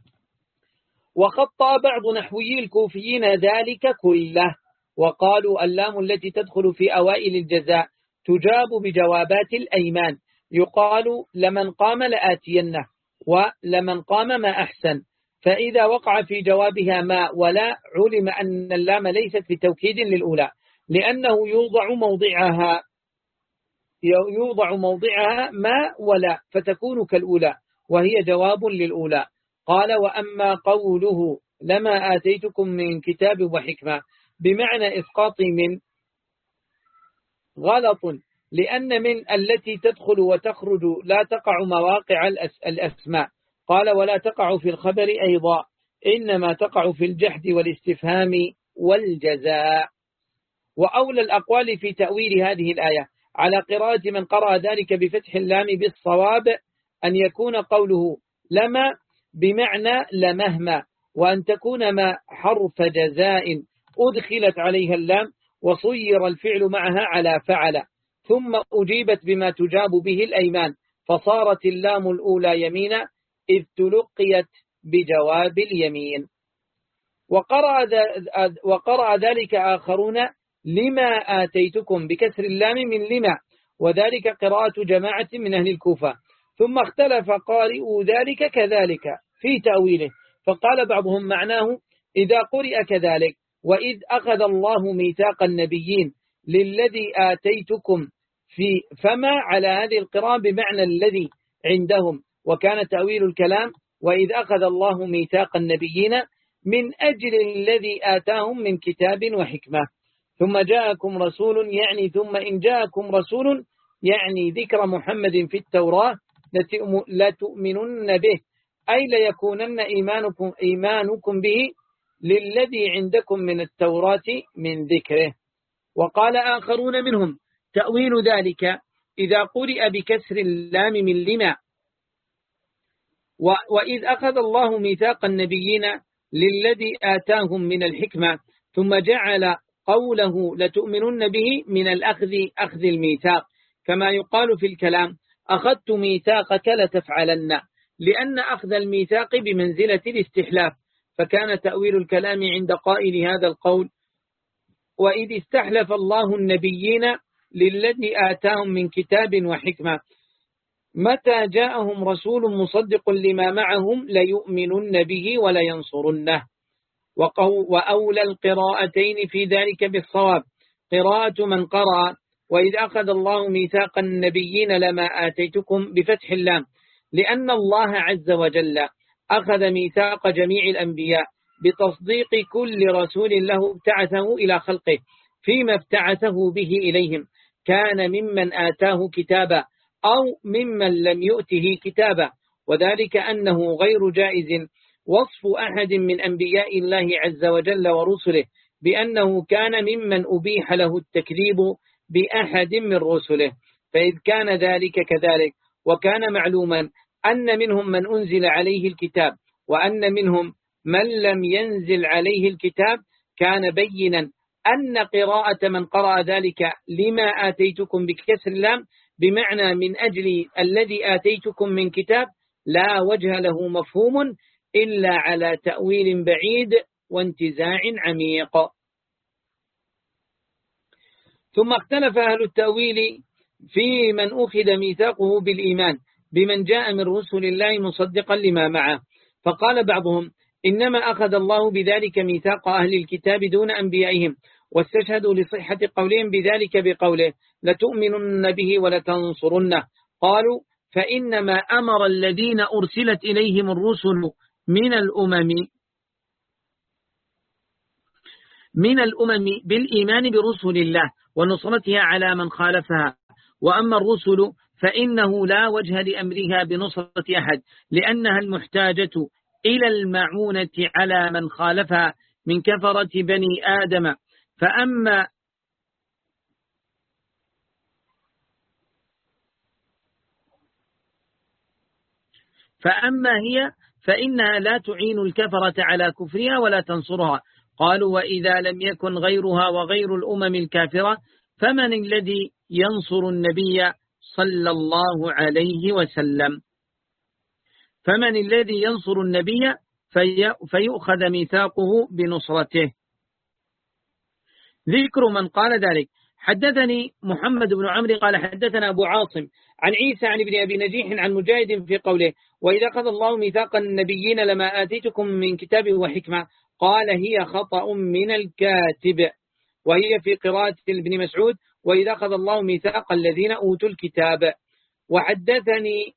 Speaker 1: وخطأ بعض نحويي الكوفيين ذلك كله، وقالوا اللام التي تدخل في أوائل الجزاء تجاب بجوابات الأيمان، يقال لمن قام لآتينه ولمن قام ما أحسن، فإذا وقع في جوابها ما ولا علم أن اللام ليست بتوكيد للأولى، لأنه يوضع موضعها يوضع موضعها ما ولا فتكون كالأولى وهي جواب للأولى. قال وأما قوله لما آتيتكم من كتاب وحكمة بمعنى إسقاط من غلط، لأن من التي تدخل وتخرج لا تقع مواقع الأسماء، قال ولا تقع في الخبر أيضا، إنما تقع في الجحد والاستفهام والجزاء. وأولى الأقوال في تأويل هذه الآية على قراءة من قرأ ذلك بفتح اللام بالصواب أن يكون قوله لما بمعنى لمهما، وأن تكون ما حرف جزاء أدخلت عليها اللام وصير الفعل معها على فعل، ثم أجيبت بما تجاب به الأيمان، فصارت اللام الأولى يمينا إذ تلقيت بجواب اليمين. وقرأ, وقرأ ذلك آخرون لما آتيتكم بكسر اللام من لما، وذلك قراءة جماعة من أهل الكوفة، ثم اختلف قارئوا ذلك كذلك في تأويله، فقال بعضهم معناه إذا قرئ كذلك وإذ أخذ الله ميثاق النبيين للذي آتيتكم في فما على هذه القراءة بمعنى الذي عندهم، وكان تأويل الكلام وإذ أخذ الله ميثاق النبيين من أجل الذي آتاهم من كتاب وحكمة، ثم جاءكم رسول يعني ثم إن جاءكم رسول يعني ذكر محمد في التوراة لتؤمنن به، أي ليكونن إيمانكم, إيمانكم به للذي عندكم من التوراة من ذكره. وقال آخرون منهم تأويل ذلك إذا قرئ بكسر اللام من لما، وإذ أخذ الله ميثاق النبيين للذي آتاهم من الحكمة، ثم جعل قوله لتؤمنن به من الأخذ أخذ الميثاق، كما يقال في الكلام أخذت ميثاقك لتفعلن، لأن أخذ الميثاق بمنزلة الاستحلاف، فكان تأويل الكلام عند قائل هذا القول وإذ استحلف الله النبيين للذي آتاهم من كتاب وحكمة، متى جاءهم رسول مصدق لما معهم ليؤمنن به ولينصرنه. وأولى القراءتين في ذلك بالصواب قراءة من قرأ وإذ أخذ الله ميثاق النبيين لما آتيتكم بفتح اللام، لأن الله عز وجل أخذ ميثاق جميع الأنبياء بتصديق كل رسول له ابتعثه إلى خلقه فيما ابتعثه به إليهم، كان ممن آتاه كتابا أو ممن لم يؤته كتابا، وذلك أنه غير جائز وصف أحد من أنبياء الله عز وجل ورسله بأنه كان ممن أبيح له التكذيب بأحد من رسله، فإذ كان ذلك كذلك وكان معلوما أن منهم من أنزل عليه الكتاب وأن منهم من لم ينزل عليه الكتاب، كان بينا أن قراءة من قرأ ذلك لما آتيتكم بكسر اللام بمعنى من أجل الذي آتيتكم من كتاب لا وجه له مفهوم إلا على تأويل بعيد وانتزاع عميق. ثم اختلف أهل التأويل في من أخذ ميثاقه بالإيمان بمن جاء من رسل الله مصدقا لما معه، فقال بعضهم إنما أخذ الله بذلك ميثاق أهل الكتاب دون أنبيائهم، واستشهدوا لصحة قولهم بذلك بقوله لتؤمنن به ولتنصرنه. قالوا فإنما أمر الذين أرسلت إليهم الرسل من الأمم من الأمم بالإيمان برسل الله ونصرتها على من خالفها، وأما الرسل فإنه لا وجه لأمرها بنصرة أحد لأنها المحتاجة إلى المعونة على من خالفها من كفرة بني آدم. فأما فأما هي فإنها لا تعين الكفرة على كفرها ولا تنصرها. قالوا وإذا لم يكن غيرها وغير الأمم الكافرة فمن الذي ينصر النبي صلى الله عليه وسلم؟ فمن الذي ينصر النبي في فيؤخذ ميثاقه بنصرته؟ ذكر من قال ذلك. حدثني محمد بن عمرو قال حدثنا أبو عاصم عن عيسى عن ابن أبي نجيح عن مجاهد في قوله وإذا قضى الله ميثاق النبيين لما آتيتكم من كتاب وحكمة، قال هي خطأ من الكاتب، وهي في قراءة ابن مسعود وإذا قضى الله ميثاق الذين أوتوا الكتاب. وحدثني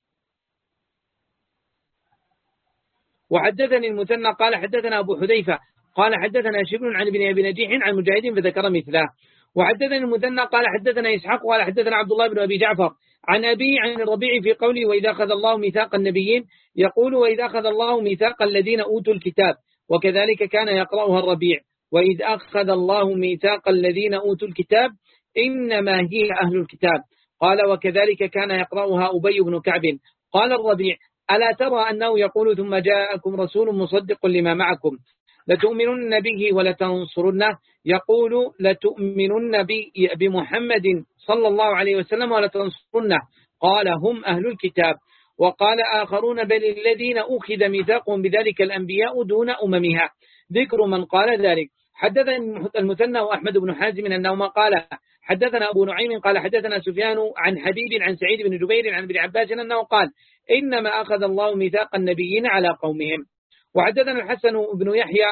Speaker 1: وحدثني المثنى قال حدثنا أبو حذيفة قال حدثنا شبل عن ابن أبي نجيح عن مجاهد فذكر مثله. وحدثني المثنى قال حدثنا إسحاق قال حدثنا عبد الله بن أبي جعفر عن أبي عن الربيع في قوله وإذا أخذ الله ميثاق النبيين، يقول وإذا أخذ الله ميثاق الذين أوتوا الكتاب، وكذلك كان يقرأها الربيع وإذ أخذ الله ميثاق الذين أوتوا الكتاب إنما هي أهل الكتاب. قال وكذلك كان يقرأها أبي بن كعب. قال الربيع ألا ترى أنه يقول ثم جاءكم رسول مصدق لما معكم لتؤمنن به ولتنصرنه، يقول لتؤمنن بمحمد صلى الله عليه وسلم ولتنصرنه. قال هم أهل الكتاب. وقال آخرون بل الذين أخذ ميثاقهم بذلك الأنبياء دون أممها. ذكر من قال ذلك. حدثنا المثنى وأحمد بن حازم أنهما قال حدثنا أبو نعيم قال حدثنا سفيان عن حبيب عن سعيد بن جبير عن ابن عباس أنه قال إنما أخذ الله ميثاق النبيين على قومهم. وحدثنا الحسن بن يحيى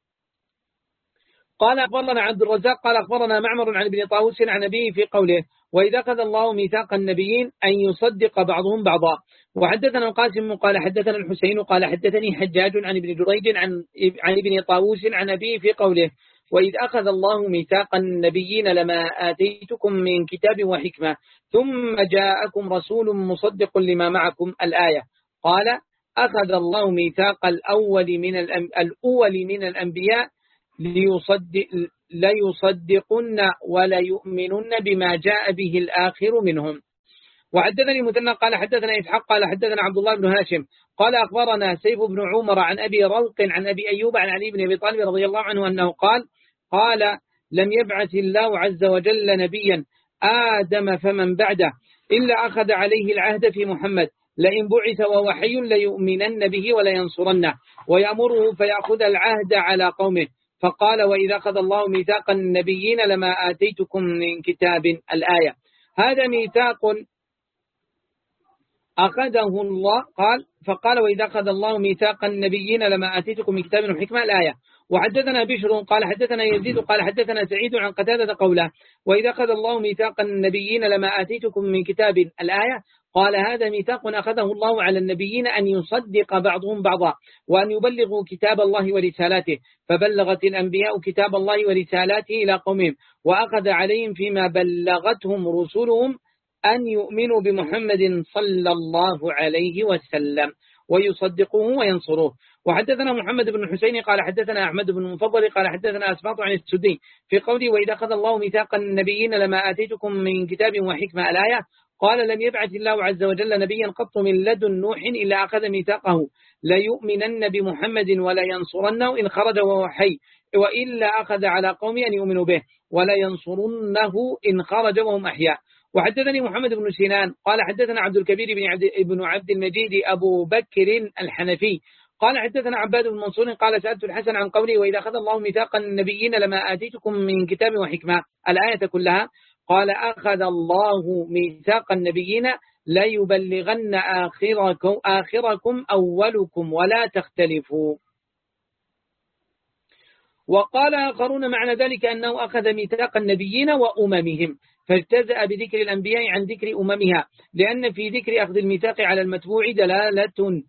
Speaker 1: قال أخبرنا عبد الرزاق قال أخبرنا معمر عن ابن طاووس عن أبيه في قوله وإذا أخذ الله ميثاق النبيين أن يصدق بعضهم بعضا. وحدثنا القاسم قال حدثنا الحسين قال حدثني حجاج عن ابن جريج عن عن ابن طاووس عن أبيه في قوله وإذ أخذ الله ميثاق النبيين لما آتيتكم من كتاب وحكمة ثم جاءكم رسول مصدق لما معكم الآية. قال أخذ الله ميثاق الأول من الأول من الأنبياء ليصدق ليصدقن ولا يؤمنن بما جاء به الآخر منهم. وحدثني مثنى قال حدثنا إسحاق قال حدثنا عبد الله بن هاشم قال أخبرنا سيف بن عمر عن أبي رلق عن أبي أيوب عن علي بن أبي طالب رضي الله عنه أنه قال قال لم يبعث الله عز وجل نبيا آدم فمن بعده إلا أخذ عليه العهد في محمد لئن بعث وهو حي ليؤمنن به ولينصرنه ويأمره فيأخذ العهد على قومه. فقال وإذا أخذ الله ميثاق النبيين لما آتيتكم من كتاب الآية. هذا ميثاق أخذه الله. قال فقال وإذا أخذ الله ميثاق النبيين لما آتيتكم من كتاب وحكمة الآية. وحدثنا بشر قال حدثنا يزيد قال حدثنا سعيد عن قتادة قوله وإذا أخذ الله ميثاق النبيين لما آتيتكم من كتاب الآية. قال هذا ميثاق أخذه الله على النبيين أن يصدق بعضهم بعضا وأن يبلغوا كتاب الله ورسالاته، فبلغت الأنبياء كتاب الله ورسالاته إلى قومهم وأخذ عليهم فيما بلغتهم رسلهم أن يؤمنوا بمحمد صلى الله عليه وسلم ويصدقوه وينصروه. وحدثنا محمد بن الحسين قال حدثنا أحمد بن المفضل قال حدثنا أسباط عن السدي في قوله وإذا أخذ الله ميثاق النبيين لما آتيتكم من كتاب وحكمة الآية. قال لم يبعث الله عز وجل نبيا قط من لدن نوح إلا أخذ ميثاقه ليؤمنن بمحمد ولا ينصرنه إن خرج وهو حي وإلا أخذ على قوم أن يؤمنوا به ولا ينصرنه إن خرج وهم أحياء. وحدثني محمد بن سنان قال حدثنا عبد الكبير بن عبد, بن عبد المجيد أبو بكر الحنفي قال حدثنا عباد بن منصور قال سألت الحسن عن قوله وإذا أخذ الله ميثاق النبيين لما آتيتكم من كتاب وحكمة الآية كلها. قال أخذ الله ميثاق النبيين لا يبلغن آخركم, آخركم أولكم ولا تختلفوا. وقال آخرون معنى ذلك أنه أخذ ميثاق النبيين وأممهم فاجتزأ بذكر الأنبياء عن ذكر أممها لأن في ذكر أخذ الميثاق على المتبوع دلالة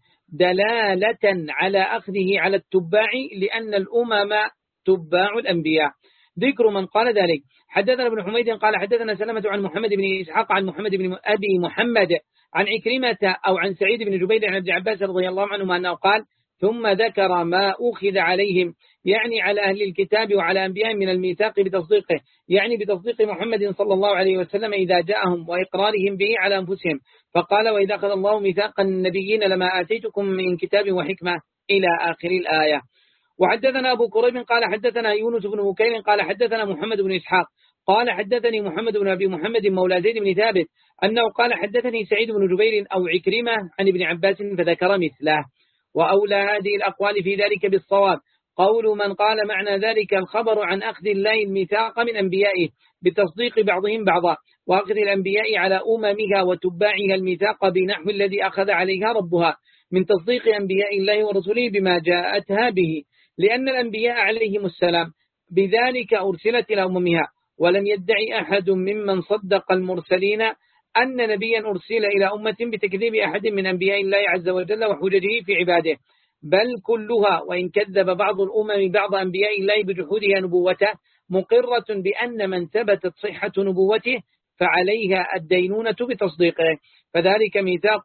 Speaker 1: دلالة على أخذه على التباع لأن الأمم تباع الأنبياء. ذكر من قال ذلك حدثنا ابن حميد قال حدثنا سلمة عن محمد بن إسحاق عن محمد بن أبي محمد عن عكرمة أو عن سعيد بن جبير عن ابن عباس رضي الله عنهما أنه قال ثم ذكر ما أخذ عليهم يعني على أهل الكتاب وعلى أنبياء من الميثاق بتصديقه يعني بتصديق محمد صلى الله عليه وسلم إذا جاءهم وإقرارهم به على أنفسهم فقال وإذا أخذ الله ميثاق النبيين لما آتيتكم من كتاب وحكمة إلى آخر الآية. وحدثنا أبو كريب قال حدثنا يونس بن بكير قال حدثنا محمد بن إسحاق قال حدثني محمد بن أبي محمد مولى زيد بن ثابت أنه قال حدثني سعيد بن جبير أو عكرمة عن ابن عباس فذكر مثله. وأولى هذه الأقوال في ذلك بالصواب قول من قال معنى ذلك الخبر عن أخذ الله الميثاق من أنبيائه بتصديق بعضهم بعضا وأخذ الأنبياء على أممها وتباعها الميثاق بنحو الذي أخذ عليها ربها من تصديق أنبياء الله ورسوله بما جاءتها به لأن الأنبياء عليهم السلام بذلك أرسلت إلى أممها ولم يدعي أحد ممن صدق المرسلين أن نبيا أرسل إلى أمة بتكذيب أحد من أنبياء الله عز وجل وحججه في عباده بل كلها وإن كذب بعض الأمم بعض أنبياء الله بجحودها نبوته مقرة بأن من ثبتت صحة نبوته فعليها الدينونة بتصديقه فذلك ميثاق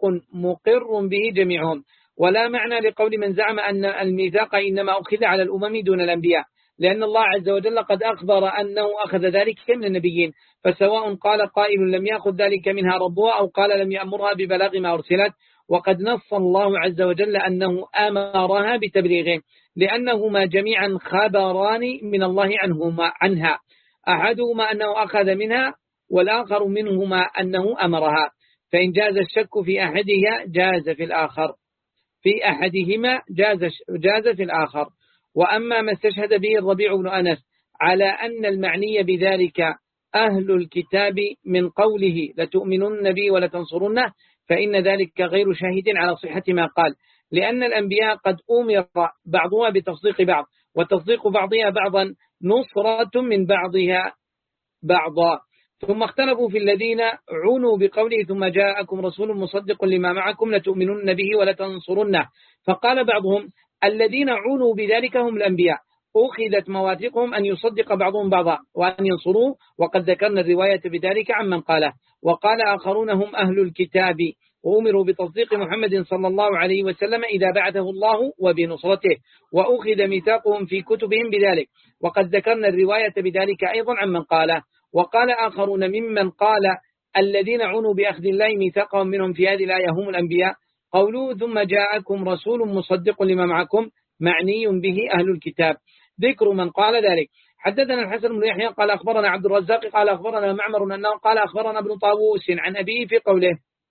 Speaker 1: مقر به جميعهم. ولا معنى لقول من زعم أن الميثاق إنما أخذ على الأمم دون الأنبياء لأن الله عز وجل قد أخبر أنه أخذ ذلك من النبيين فسواء قال قائل لم يأخذ ذلك منها ربها أو قال لم يأمرها ببلاغ ما أرسلت وقد نص الله عز وجل أنه أمرها بتبليغه لأنهما جميعا خبران من الله عنهما عنها أحدهما أنه أخذ منها والآخر منهما أنه أمرها فإن جاز الشك في أحدها جاز في الآخر في أحدهما جاز, جاز في الآخر. وأما ما استشهد به الربيع بن أنس على أن المعني بذلك أهل الكتاب من قوله لتؤمنن به ولتنصرنه فإن ذلك غير شاهد على صحة ما قال لأن الأنبياء قد أمر بعضها بتصديق بعض وتصديق بعضها بعضا نصرة من بعضها بعضا. ثم اختلفوا في الذين عنوا بقوله ثم جاءكم رسول مصدق لما معكم لتؤمنن به ولتنصرنه فقال بعضهم الذين عنوا بذلك هم الأنبياء أخذت مواثيقهم أن يصدق بعضهم بعضا وأن ينصروه وقد ذكرنا الرواية بذلك عمن قاله. وقال آخرون هم أهل الكتاب وأمروا بتصديق محمد صلى الله عليه وسلم إذا بعثه الله وبنصرته وأخذ ميثاقهم في كتبهم بذلك وقد ذكرنا الرواية بذلك أيضا عمن قاله. وقال آخرون ممن قال الذين عنوا بأخذ الله ميثاقهم منهم في هذه الآية هم الأنبياء قولوا ثم جاءكم رسول مصدق لما معكم معني به أهل الكتاب. ذكر من قال ذلك حدثنا الحسن بن يحيى قال أخبرنا عبد الرزاق قال أخبرنا معمر أنه قال أخبرنا ابن طاووس عن أبيه في قوله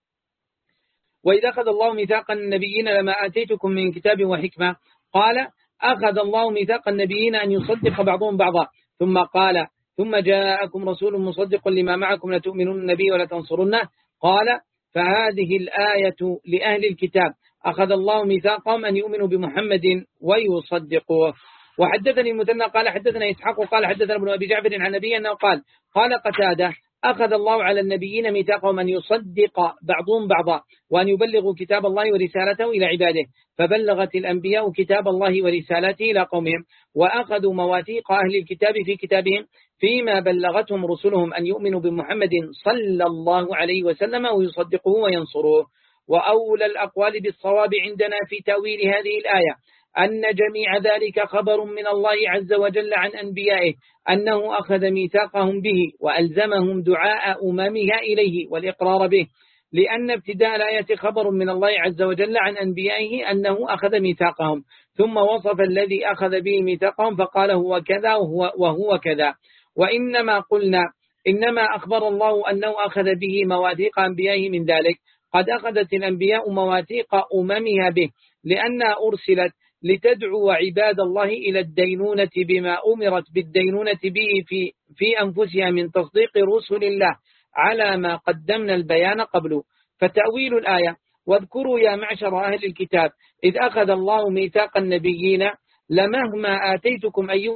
Speaker 1: وإذا أخذ الله ميثاق النبيين لما آتيتكم من كتاب وحكمة قال أخذ الله ميثاق النبيين أن يصدق بعضهم بعضا ثم قال ثم جاءكم رسول مصدق لما معكم لتؤمنون به ولتنصرنه قال فهذه الآية لأهل الكتاب أخذ الله ميثاقهم أن يؤمنوا بمحمد ويصدقوه. وحدثني المثنى قال حدثنا إسحاق قال حدثنا ابن أبي جعفر عن نبي أنه قال قال قتادة أخذ الله على النبيين ميثاقهم أن يصدق بعضهم بعضا وأن يبلغوا كتاب الله ورسالته إلى عباده فبلغت الأنبياء كتاب الله ورسالته إلى قومهم وأخذوا مواثيق أهل الكتاب في كتابهم فيما بلغتهم رسلهم أن يؤمنوا بمحمد صلى الله عليه وسلم ويصدقوه وينصروه. وأولى الأقوال بالصواب عندنا في تأويل هذه الآية أن جميع ذلك خبر من الله عز وجل عن أنبيائه أنه أخذ ميثاقهم به وألزمهم دعاء أممها إليه والإقرار به، لأن ابتداء الآية خبر من الله عز وجل عن أنبيائه أنه أخذ ميثاقهم، ثم وصف الذي أخذ به ميثاقهم فقال هو كذا وهو, وهو كذا. وإنما قلنا إنما أخبر الله أنه أخذ به مواثيق أنبيائه من ذلك. قد أخذت الأنبياء مواثيق أممها به لأنها أرسلت لتدعو عباد الله إلى الدينونة بما أمرت بالدينونة به في, في أنفسها من تصديق رسل الله على ما قدمنا البيان قبله. فتأويل الآية: واذكروا يا معشر أهل الكتاب إذ أخذ الله ميثاق النبيين لمهما آتيتكم أيها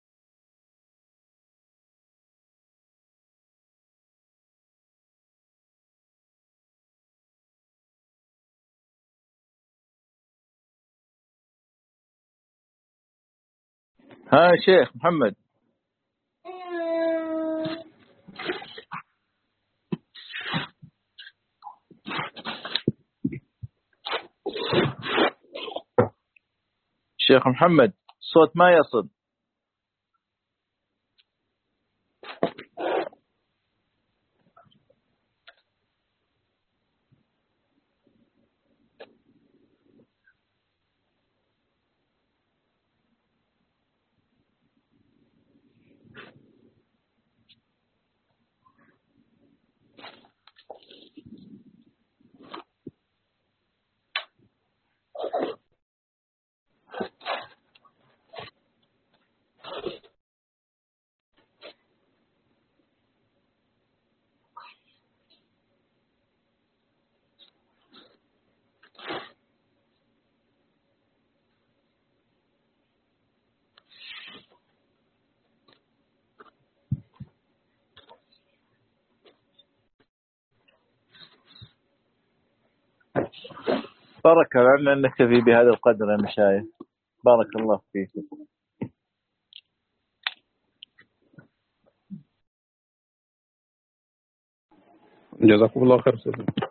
Speaker 3: ها شيخ محمد. شيخ محمد الصوت ما يصل. بارك الله، نكتفي بهذا القدر يا مشايخ، بارك الله فيكم.
Speaker 5: جزاكم الله خير.